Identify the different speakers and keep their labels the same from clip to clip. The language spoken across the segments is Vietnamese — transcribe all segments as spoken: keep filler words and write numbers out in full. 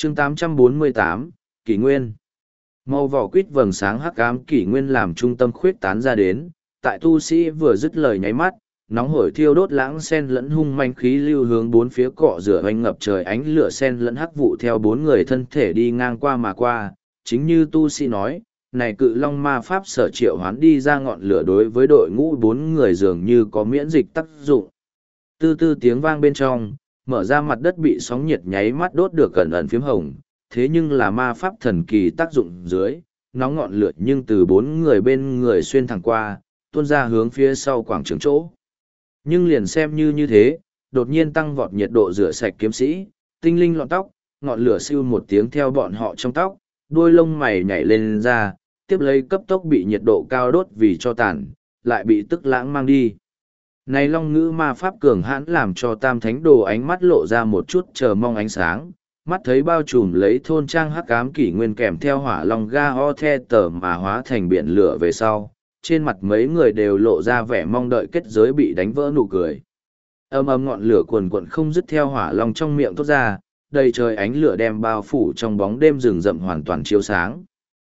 Speaker 1: chương tám trăm bốn mươi tám, Kỷ Nguyên. Màu vỏ quýt vầng sáng hắc ám kỷ nguyên làm trung tâm khuyết tán ra đến, tại tu sĩ vừa dứt lời nháy mắt, nóng hổi thiêu đốt lãng sen lẫn hung manh khí lưu hướng bốn phía cọ rửa oanh ngập trời ánh lửa sen lẫn hắc vụ theo bốn người thân thể đi ngang qua mà qua, chính như tu sĩ nói, này cự long ma pháp sở triệu hoán đi ra ngọn lửa đối với đội ngũ bốn người dường như có miễn dịch tác dụng. Tư tư tiếng vang bên trong, mở ra mặt đất bị sóng nhiệt nháy mắt đốt được cẩn ẩn phím hồng, thế nhưng là ma pháp thần kỳ tác dụng dưới, nóng ngọn lửa nhưng từ bốn người bên người xuyên thẳng qua, tuôn ra hướng phía sau quảng trường chỗ. Nhưng liền xem như như thế, đột nhiên tăng vọt nhiệt độ rửa sạch kiếm sĩ, tinh linh lọn tóc, ngọn lửa siêu một tiếng theo bọn họ trong tóc, đuôi lông mày nhảy lên ra, tiếp lấy cấp tốc bị nhiệt độ cao đốt vì cho tàn, lại bị tức lãng mang đi. Này long ngữ ma pháp cường hãn làm cho tam thánh đồ ánh mắt lộ ra một chút chờ mong ánh sáng, mắt thấy bao trùm lấy thôn trang hắc ám kỷ nguyên kèm theo hỏa long ga o the tờ mà hóa thành biển lửa về sau, trên mặt mấy người đều lộ ra vẻ mong đợi kết giới bị đánh vỡ nụ cười. Âm âm ngọn lửa cuồn cuộn không dứt theo hỏa long trong miệng thốt ra, đầy trời ánh lửa đem bao phủ trong bóng đêm rừng rậm hoàn toàn chiếu sáng.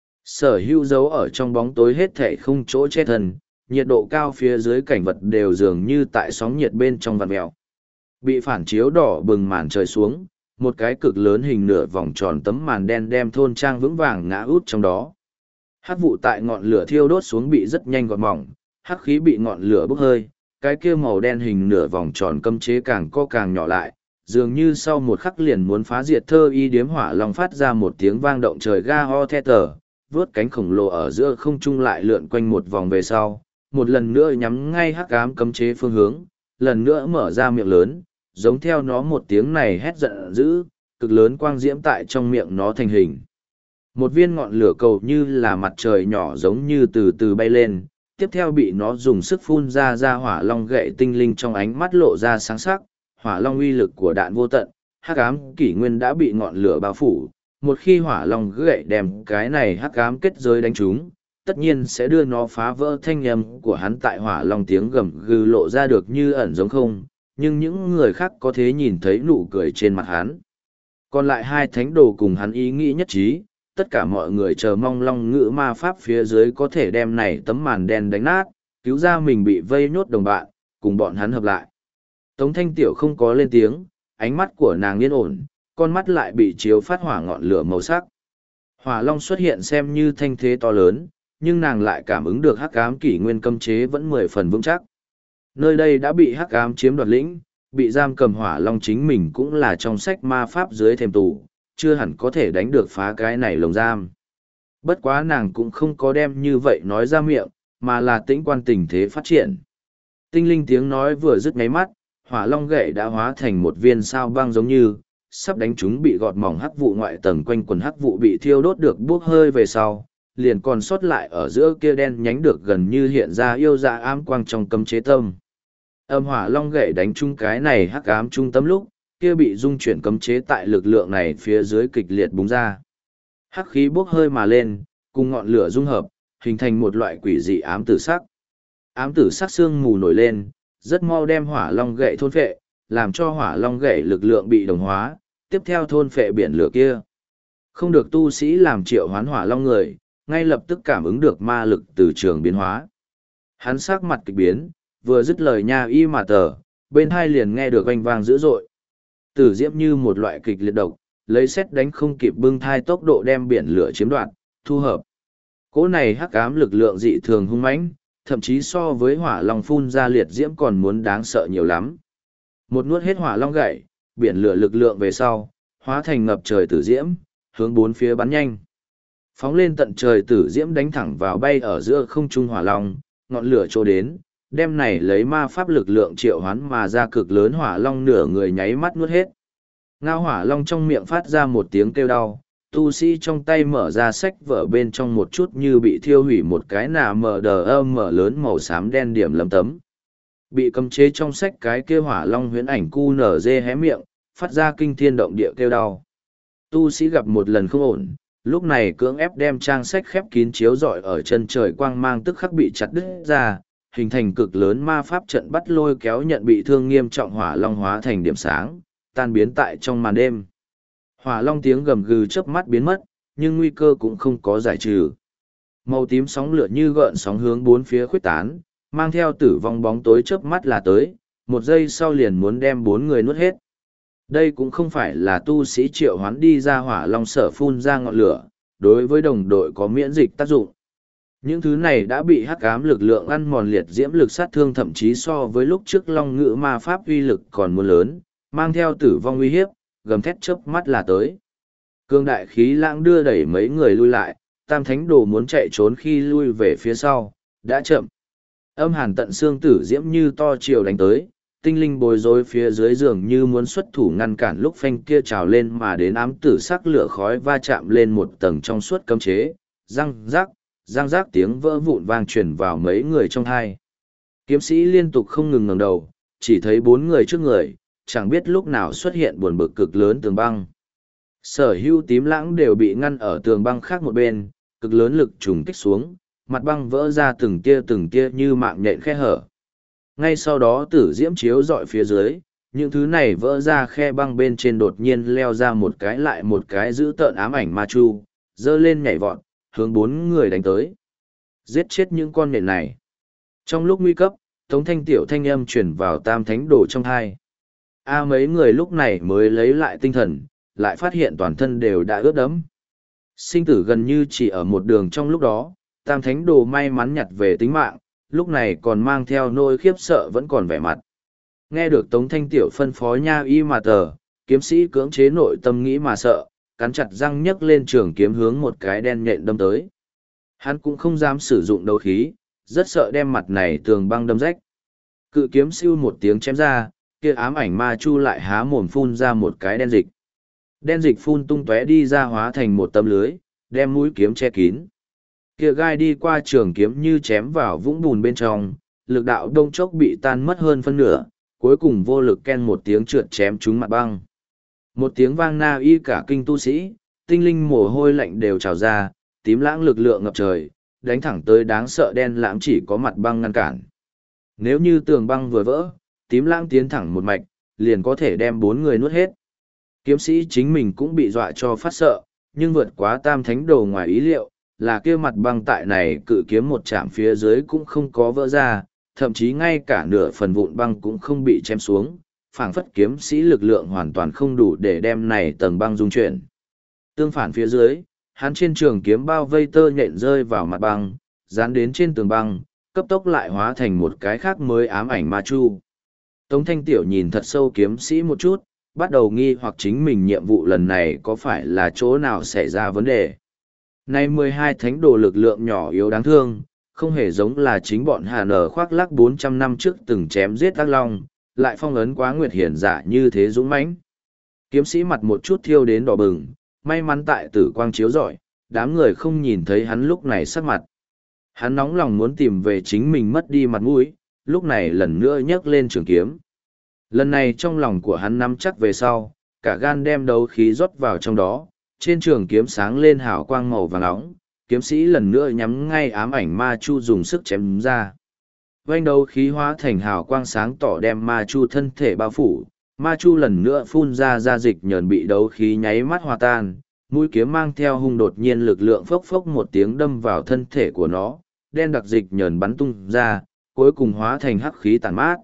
Speaker 1: Sở hữu dấu ở trong bóng tối hết thể không chỗ che thân, nhiệt độ cao phía dưới cảnh vật đều dường như tại sóng nhiệt bên trong vạt mèo. Bị phản chiếu đỏ bừng màn trời xuống, một cái cực lớn hình nửa vòng tròn tấm màn đen đem thôn trang vững vàng ngã út trong đó. Hắc vụ tại ngọn lửa thiêu đốt xuống bị rất nhanh gọt mỏng, hắc khí bị ngọn lửa bốc hơi, cái kia màu đen hình nửa vòng tròn cấm chế càng co càng nhỏ lại, dường như sau một khắc liền muốn phá diệt thơ y điếm hỏa long phát ra một tiếng vang động trời ga ho the tờ, vướt cánh khổng lồ ở giữa không trung lại lượn quanh một vòng về sau, một lần nữa nhắm ngay hắc ám cấm chế phương hướng, lần nữa mở ra miệng lớn, giống theo nó một tiếng này hét giận dữ, cực lớn quang diễm tại trong miệng nó thành hình. Một viên ngọn lửa cầu như là mặt trời nhỏ giống như từ từ bay lên, tiếp theo bị nó dùng sức phun ra ra hỏa long gậy tinh linh trong ánh mắt lộ ra sáng sắc, hỏa long uy lực của đạn vô tận, hắc ám kỷ nguyên đã bị ngọn lửa bao phủ, một khi hỏa long gậy đem cái này hắc ám kết giới đánh trúng, tất nhiên sẽ đưa nó phá vỡ thanh âm của hắn tại hỏa long tiếng gầm gừ lộ ra được như ẩn giống không, nhưng những người khác có thể nhìn thấy nụ cười trên mặt hắn. Còn lại hai thánh đồ cùng hắn ý nghĩ nhất trí, tất cả mọi người chờ mong long ngữ ma pháp phía dưới có thể đem này tấm màn đen đánh nát, cứu ra mình bị vây nhốt đồng bạn, cùng bọn hắn hợp lại. Tống Thanh Tiểu không có lên tiếng, ánh mắt của nàng yên ổn, con mắt lại bị chiếu phát hỏa ngọn lửa màu sắc. Hỏa long xuất hiện xem như thanh thế to lớn, nhưng nàng lại cảm ứng được hắc ám kỷ nguyên cấm chế vẫn mười phần vững chắc. Nơi đây đã bị hắc ám chiếm đoạt lĩnh, bị giam cầm hỏa long chính mình cũng là trong sách ma pháp dưới thềm tù, chưa hẳn có thể đánh được phá cái này lồng giam. Bất quá nàng cũng không có đem như vậy nói ra miệng, mà là tĩnh quan tình thế phát triển. Tinh linh tiếng nói vừa dứt ngáy mắt, hỏa long gậy đã hóa thành một viên sao băng giống như, sắp đánh chúng bị gọt mỏng hắc vụ ngoại tầng quanh quần hắc vụ bị thiêu đốt được bốc hơi về sau, liền còn sót lại ở giữa kia đen nhánh được gần như hiện ra yêu dạ ám quang trong cấm chế tâm. Âm hỏa long gậy đánh chung cái này hắc ám trung tâm lúc, kia bị dung chuyển cấm chế tại lực lượng này phía dưới kịch liệt búng ra. Hắc khí bốc hơi mà lên, cùng ngọn lửa dung hợp, hình thành một loại quỷ dị ám tử sắc. Ám tử sắc sương mù nổi lên, rất mau đem hỏa long gậy thôn phệ, làm cho hỏa long gậy lực lượng bị đồng hóa, tiếp theo thôn phệ biển lửa kia. Không được tu sĩ làm triệu hoán hỏa long người, ngay lập tức cảm ứng được ma lực từ trường biến hóa. Hắn sắc mặt kịch biến, vừa dứt lời nha y mà tờ, bên hai liền nghe được oanh vang dữ dội. Tử diễm như một loại kịch liệt độc, lấy xét đánh không kịp bưng thai tốc độ đem biển lửa chiếm đoạt, thu hợp. Cỗ này hắc ám lực lượng dị thường hung mãnh, thậm chí so với hỏa long phun ra liệt diễm còn muốn đáng sợ nhiều lắm. Một nuốt hết hỏa long gậy, biển lửa lực lượng về sau, hóa thành ngập trời tử diễm, hướng bốn phía bắn nhanh. Phóng lên tận trời tử diễm đánh thẳng vào bay ở giữa không trung hỏa long, ngọn lửa trô đến, đem này lấy ma pháp lực lượng triệu hoán mà ra cực lớn hỏa long nửa người nháy mắt nuốt hết. Ngao hỏa long trong miệng phát ra một tiếng kêu đau, tu sĩ trong tay mở ra sách vở bên trong một chút như bị thiêu hủy một cái nà mờ đờ ơ mở lớn màu xám đen điểm lấm tấm. Bị cấm chế trong sách cái kêu hỏa long huyễn ảnh cu nở dê hé miệng, phát ra kinh thiên động địa kêu đau. Tu sĩ gặp một lần không ổn, lúc này cưỡng ép đem trang sách khép kín chiếu rọi ở chân trời quang mang tức khắc bị chặt đứt ra, hình thành cực lớn ma pháp trận bắt lôi kéo nhận bị thương nghiêm trọng hỏa long hóa thành điểm sáng, tan biến tại trong màn đêm. Hỏa long tiếng gầm gừ chớp mắt biến mất, nhưng nguy cơ cũng không có giải trừ. Màu tím sóng lửa như gợn sóng hướng bốn phía khuếch tán, mang theo tử vong bóng tối chớp mắt là tới, một giây sau liền muốn đem bốn người nuốt hết. Đây cũng không phải là tu sĩ triệu hoán đi ra hỏa long sở phun ra ngọn lửa, đối với đồng đội có miễn dịch tác dụng. Những thứ này đã bị hắc ám lực lượng ăn mòn liệt diễm lực sát thương, thậm chí so với lúc trước long ngữ ma pháp uy lực còn muốn lớn, mang theo tử vong uy hiếp, gầm thét chớp mắt là tới. Cương đại khí lãng đưa đẩy mấy người lui lại, tam thánh đồ muốn chạy trốn khi lui về phía sau, đã chậm. Âm hàn tận xương tử diễm như to chiều đánh tới, tinh linh bối rối phía dưới giường như muốn xuất thủ ngăn cản lúc phanh kia trào lên mà đến ám tử sắc lửa khói va chạm lên một tầng trong suốt cấm chế, răng rác, răng rác tiếng vỡ vụn vang truyền vào mấy người trong hai. Kiếm sĩ liên tục không ngừng ngẩng đầu, chỉ thấy bốn người trước người, chẳng biết lúc nào xuất hiện buồn bực cực lớn tường băng. Sở hữu tím lãng đều bị ngăn ở tường băng khác một bên, cực lớn lực trùng kích xuống, mặt băng vỡ ra từng tia từng tia như mạng nhện khe hở. Ngay sau đó tử diễm chiếu dọi phía dưới, những thứ này vỡ ra khe băng bên trên đột nhiên leo ra một cái lại một cái giữ tợn ám ảnh ma chu, dơ lên nhảy vọt, hướng bốn người đánh tới. Giết chết những con nhện này. Trong lúc nguy cấp, Tống Thanh tiểu thanh âm chuyển vào tam thánh đồ trong hai. A mấy người lúc này mới lấy lại tinh thần, lại phát hiện toàn thân đều đã ướt đẫm. Sinh tử gần như chỉ ở một đường trong lúc đó, tam thánh đồ may mắn nhặt về tính mạng, lúc này còn mang theo nỗi khiếp sợ vẫn còn vẻ mặt. Nghe được Tống Thanh tiểu phân phó nha y mà tờ, kiếm sĩ cưỡng chế nội tâm nghĩ mà sợ, cắn chặt răng nhấc lên trường kiếm hướng một cái đen nhện đâm tới. Hắn cũng không dám sử dụng đấu khí, rất sợ đem mặt này tường băng đâm rách. Cự kiếm siêu một tiếng chém ra, kia ám ảnh ma chu lại há mồm phun ra một cái đen dịch. Đen dịch phun tung tóe đi ra hóa thành một tấm lưới, đem mũi kiếm che kín. Kia gai đi qua trường kiếm như chém vào vũng bùn bên trong, lực đạo đông chốc bị tan mất hơn phân nửa, cuối cùng vô lực ken một tiếng trượt chém trúng mặt băng. Một tiếng vang na y cả kinh tu sĩ, tinh linh mồ hôi lạnh đều trào ra, tím lãng lực lượng ngập trời, đánh thẳng tới đáng sợ đen lãng chỉ có mặt băng ngăn cản. Nếu như tường băng vừa vỡ, tím lãng tiến thẳng một mạch, liền có thể đem bốn người nuốt hết. Kiếm sĩ chính mình cũng bị dọa cho phát sợ, nhưng vượt quá tam thánh đồ ngoài ý liệu, là kia mặt băng tại này cự kiếm một chạm phía dưới cũng không có vỡ ra, thậm chí ngay cả nửa phần vụn băng cũng không bị chém xuống, phảng phất kiếm sĩ lực lượng hoàn toàn không đủ để đem này tầng băng dung chuyển. Tương phản phía dưới, hắn trên trường kiếm bao vây tơ nhện rơi vào mặt băng, dán đến trên tường băng, cấp tốc lại hóa thành một cái khác mới ám ảnh ma chu. Tống Thanh Tiểu nhìn thật sâu kiếm sĩ một chút, bắt đầu nghi hoặc chính mình nhiệm vụ lần này có phải là chỗ nào xảy ra vấn đề. Nay mười hai thánh đồ lực lượng nhỏ yếu đáng thương, không hề giống là chính bọn Hà Nở khoác lác bốn trăm năm trước từng chém giết ác long, lại phong ấn quá nguyệt hiển giả như thế dũng mãnh. Kiếm sĩ mặt một chút thiêu đến đỏ bừng, may mắn tại tử quang chiếu rọi, đám người không nhìn thấy hắn lúc này sắc mặt. Hắn nóng lòng muốn tìm về chính mình mất đi mặt mũi, lúc này lần nữa nhấc lên trường kiếm. Lần này trong lòng của hắn nắm chắc về sau, cả gan đem đấu khí rót vào trong đó, trên trường kiếm sáng lên hào quang màu vàng nóng, kiếm sĩ lần nữa nhắm ngay ám ảnh ma chu dùng sức chém ra. Vành đấu khí hóa thành hào quang sáng tỏ đem ma chu thân thể bao phủ, ma chu lần nữa phun ra ra dịch nhờn bị đấu khí nháy mắt hòa tan, mũi kiếm mang theo hung đột nhiên lực lượng phốc phốc một tiếng đâm vào thân thể của nó, đen đặc dịch nhờn bắn tung ra, cuối cùng hóa thành hắc khí tàn mát.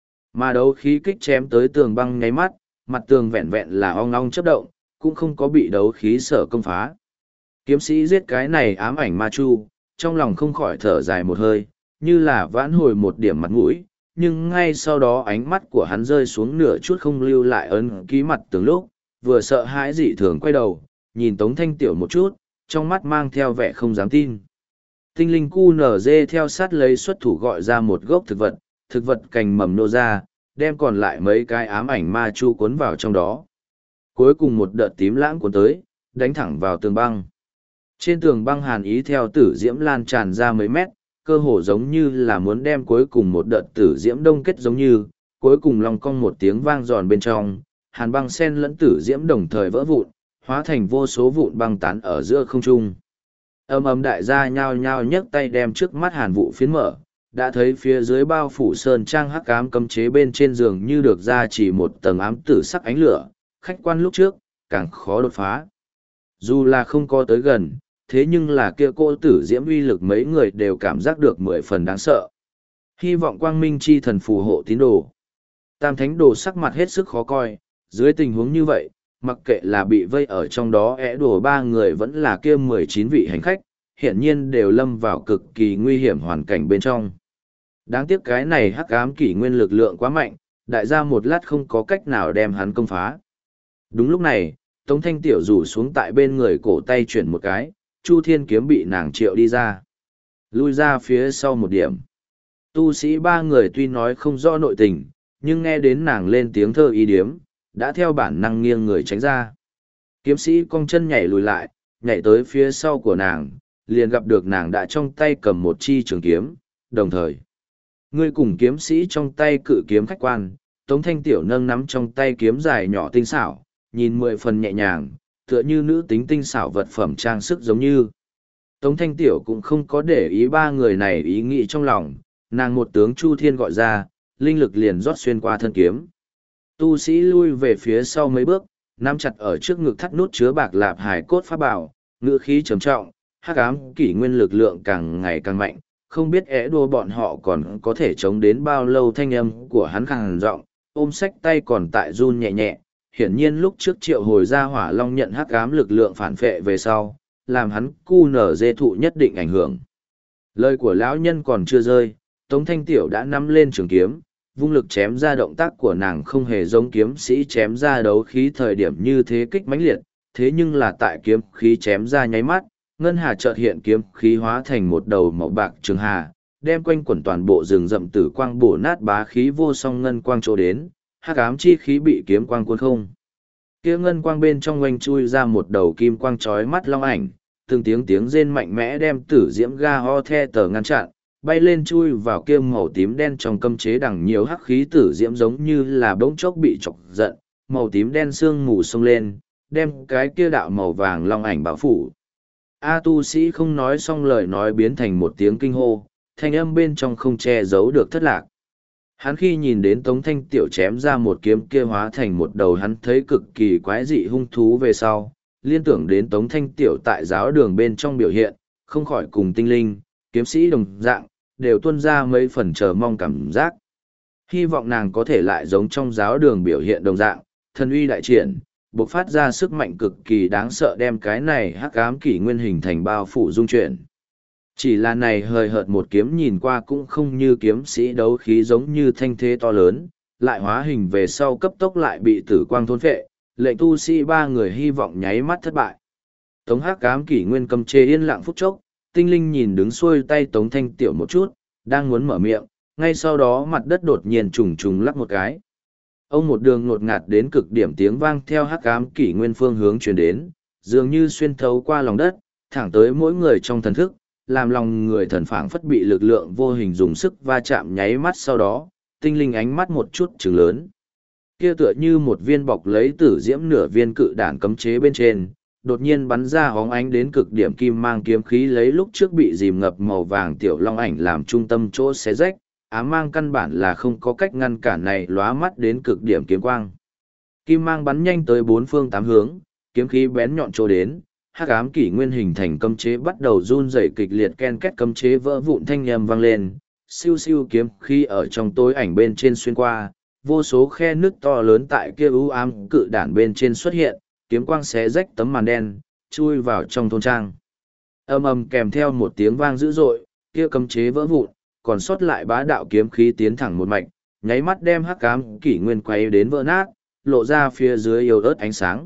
Speaker 1: Mà đấu khí kích chém tới tường băng nháy mắt, mặt tường vẹn vẹn là ong ong chớp động, cũng không có bị đấu khí sở công phá. Kiếm sĩ giết cái này ám ảnh ma chu, trong lòng không khỏi thở dài một hơi, như là vãn hồi một điểm mặt mũi, nhưng ngay sau đó ánh mắt của hắn rơi xuống nửa chút không lưu lại ấn ký mặt tường lúc, vừa sợ hãi dị thường quay đầu, nhìn Tống Thanh Tiểu một chút, trong mắt mang theo vẻ không dám tin. Tinh linh cu nở dê theo sát lấy xuất thủ gọi ra một gốc thực vật, thực vật cành mầm nô ra, đem còn lại mấy cái ám ảnh ma chu cuốn vào trong đó. Cuối cùng một đợt tím lãng cuốn tới, đánh thẳng vào tường băng. Trên tường băng hàn ý theo tử diễm lan tràn ra mấy mét, cơ hồ giống như là muốn đem cuối cùng một đợt tử diễm đông kết giống như, cuối cùng long cong một tiếng vang giòn bên trong, hàn băng sen lẫn tử diễm đồng thời vỡ vụn, hóa thành vô số vụn băng tán ở giữa không trung. Âm ầm đại gia nhao nhao nhấc tay đem trước mắt hàn vụ phiến mở, đã thấy phía dưới bao phủ sơn trang hắc ám cấm chế bên trên giường như được ra chỉ một tầng ám tử sắc ánh lửa, khách quan lúc trước, càng khó đột phá. Dù là không có tới gần, thế nhưng là kia cô tử diễm uy lực mấy người đều cảm giác được mười phần đáng sợ. Hy vọng quang minh chi thần phù hộ tín đồ. Tam thánh đồ sắc mặt hết sức khó coi, dưới tình huống như vậy, mặc kệ là bị vây ở trong đó ẽ đổ ba người vẫn là kia mười chín vị hành khách, hiển nhiên đều lâm vào cực kỳ nguy hiểm hoàn cảnh bên trong. Đáng tiếc cái này hắc ám kỷ nguyên lực lượng quá mạnh, đại gia một lát không có cách nào đem hắn công phá. Đúng lúc này, Tống Thanh Tiểu rủ xuống tại bên người cổ tay chuyển một cái, Chu Thiên kiếm bị nàng triệu đi ra. Lui ra phía sau một điểm. Tu sĩ ba người tuy nói không rõ nội tình, nhưng nghe đến nàng lên tiếng thơ ý điếm, đã theo bản năng nghiêng người tránh ra. Kiếm sĩ cong chân nhảy lùi lại, nhảy tới phía sau của nàng, liền gặp được nàng đã trong tay cầm một chi trường kiếm, đồng thời. Người cùng kiếm sĩ trong tay cự kiếm khách quan, Tống Thanh Tiểu nâng nắm trong tay kiếm dài nhỏ tinh xảo, nhìn mười phần nhẹ nhàng, tựa như nữ tính tinh xảo vật phẩm trang sức giống như. Tống Thanh Tiểu cũng không có để ý ba người này ý nghĩ trong lòng, nàng một tướng Chu Thiên gọi ra, linh lực liền rót xuyên qua thân kiếm. Tu sĩ lui về phía sau mấy bước, nắm chặt ở trước ngực thắt nút chứa bạc lạp hải cốt pháp bảo, ngữ khí trầm trọng, hắc ám kỷ nguyên lực lượng càng ngày càng mạnh, không biết é đua bọn họ còn có thể chống đến bao lâu. Thanh âm của hắn khàn giọng, ôm sách tay còn tại run nhẹ nhẹ, hiển nhiên lúc trước triệu hồi ra hỏa long nhận hắc ám lực lượng phản phệ về sau, làm hắn cu nở dê thụ nhất định ảnh hưởng. Lời của lão nhân còn chưa rơi, Tống Thanh Tiểu đã nắm lên trường kiếm, vung lực chém ra. Động tác của nàng không hề giống kiếm sĩ chém ra đấu khí thời điểm như thế kích mãnh liệt, thế nhưng là tại kiếm khí chém ra nháy mắt, ngân hà chợt hiện, kiếm khí hóa thành một đầu màu bạc trường hà, đem quanh quẩn toàn bộ rừng rậm tử quang bổ nát, bá khí vô song ngân quang chỗ đến, hắc ám chi khí bị kiếm quang cuốn không. Kia ngân quang bên trong oanh chui ra một đầu kim quang chói mắt long ảnh, từng tiếng tiếng rên mạnh mẽ đem tử diễm ga ho the tờ ngăn chặn, bay lên chui vào kia màu tím đen trong cấm chế đằng nhiều hắc khí tử diễm giống như là bỗng chốc bị chọc giận, màu tím đen sương mù xông lên, đem cái kia đạo màu vàng long ảnh bao phủ. A tu sĩ không nói xong lời nói biến thành một tiếng kinh hô, thanh âm bên trong không che giấu được thất lạc. Hắn khi nhìn đến Tống Thanh Tiểu chém ra một kiếm kia hóa thành một đầu hắn thấy cực kỳ quái dị hung thú về sau, liên tưởng đến Tống Thanh Tiểu tại giáo đường bên trong biểu hiện, không khỏi cùng tinh linh, kiếm sĩ đồng dạng, đều tuôn ra mấy phần chờ mong cảm giác. Hy vọng nàng có thể lại giống trong giáo đường biểu hiện đồng dạng, thần uy đại triển, bộc phát ra sức mạnh cực kỳ đáng sợ đem cái này hắc ám kỷ nguyên hình thành bao phủ dung chuyển. Chỉ là này hời hợt một kiếm nhìn qua cũng không như kiếm sĩ đấu khí giống như thanh thế to lớn, lại hóa hình về sau cấp tốc lại bị tử quang thôn phệ, lệnh tu sĩ ba người hy vọng nháy mắt thất bại. Tống hắc ám kỷ nguyên cầm chê yên lặng phút chốc, tinh linh nhìn đứng xuôi tay Tống Thanh Tiểu một chút, đang muốn mở miệng, ngay sau đó mặt đất đột nhiên trùng trùng lắc một cái. Ông một đường ngột ngạt đến cực điểm tiếng vang theo hắc ám kỷ nguyên phương hướng truyền đến, dường như xuyên thấu qua lòng đất, thẳng tới mỗi người trong thần thức, làm lòng người thần phảng phất bị lực lượng vô hình dùng sức va chạm nháy mắt. Sau đó, tinh linh ánh mắt một chút trừng lớn. Kia tựa như một viên bọc lấy tử diễm nửa viên cự đản cấm chế bên trên, đột nhiên bắn ra hóng ánh đến cực điểm kim mang kiếm khí lấy lúc trước bị dìm ngập màu vàng tiểu long ảnh làm trung tâm chỗ xé rách, ám mang căn bản là không có cách ngăn cản này lóa mắt đến cực điểm kiếm quang. Kim mang bắn nhanh tới bốn phương tám hướng, kiếm khí bén nhọn chỗ đến, hắc ám kỷ nguyên hình thành cấm chế bắt đầu run rẩy kịch liệt, ken két cấm chế vỡ vụn thanh âm vang lên, siêu siêu kiếm khí ở trong tối ảnh bên trên xuyên qua, vô số khe nứt to lớn tại kia u ám cự đản bên trên xuất hiện, kiếm quang xé rách tấm màn đen, chui vào trong thôn trang. Ầm ầm kèm theo một tiếng vang dữ dội, kia cấm chế vỡ vụn, còn sót lại bá đạo kiếm khí tiến thẳng một mạch, nháy mắt đem hắc ám kỷ nguyên quay đến vỡ nát, lộ ra phía dưới yếu ớt ánh sáng.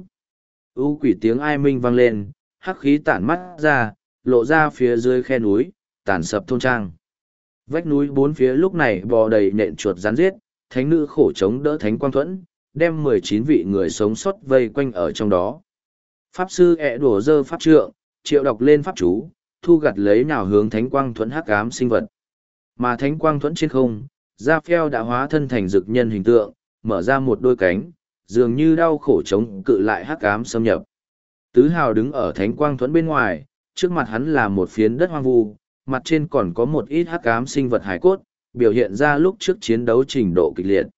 Speaker 1: U quỷ tiếng ai minh vang lên, hắc khí tản mắt ra, lộ ra phía dưới khe núi, tàn sập thôn trang. Vách núi bốn phía lúc này bò đầy nện chuột rắn giết, thánh nữ khổ chống đỡ thánh quang thuẫn, đem mười chín vị người sống sót vây quanh ở trong đó. Pháp sư ẹ đổ dơ pháp trượng, triệu đọc lên pháp chú, thu gặt lấy nào hướng thánh quang thuẫn hắc ám sinh vật. Mà thánh quang thuẫn trên không, Ra Phèo đã hóa thân thành dực nhân hình tượng, mở ra một đôi cánh, dường như đau khổ chống cự lại hắc ám xâm nhập. Tứ Hào đứng ở thánh quang thuẫn bên ngoài, trước mặt hắn là một phiến đất hoang vu, mặt trên còn có một ít hắc ám sinh vật hải cốt, biểu hiện ra lúc trước chiến đấu trình độ kịch liệt.